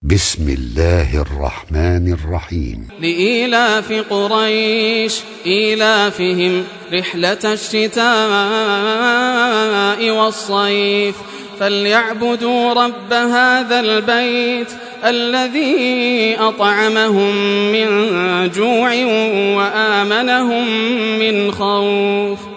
بسم الله الرحمن الرحيم. لإيلاف قريش إيلافهم رحلة الشتاء والصيف فليعبدوا رب هذا البيت الذي أطعمهم من جوع وآمنهم من خوف.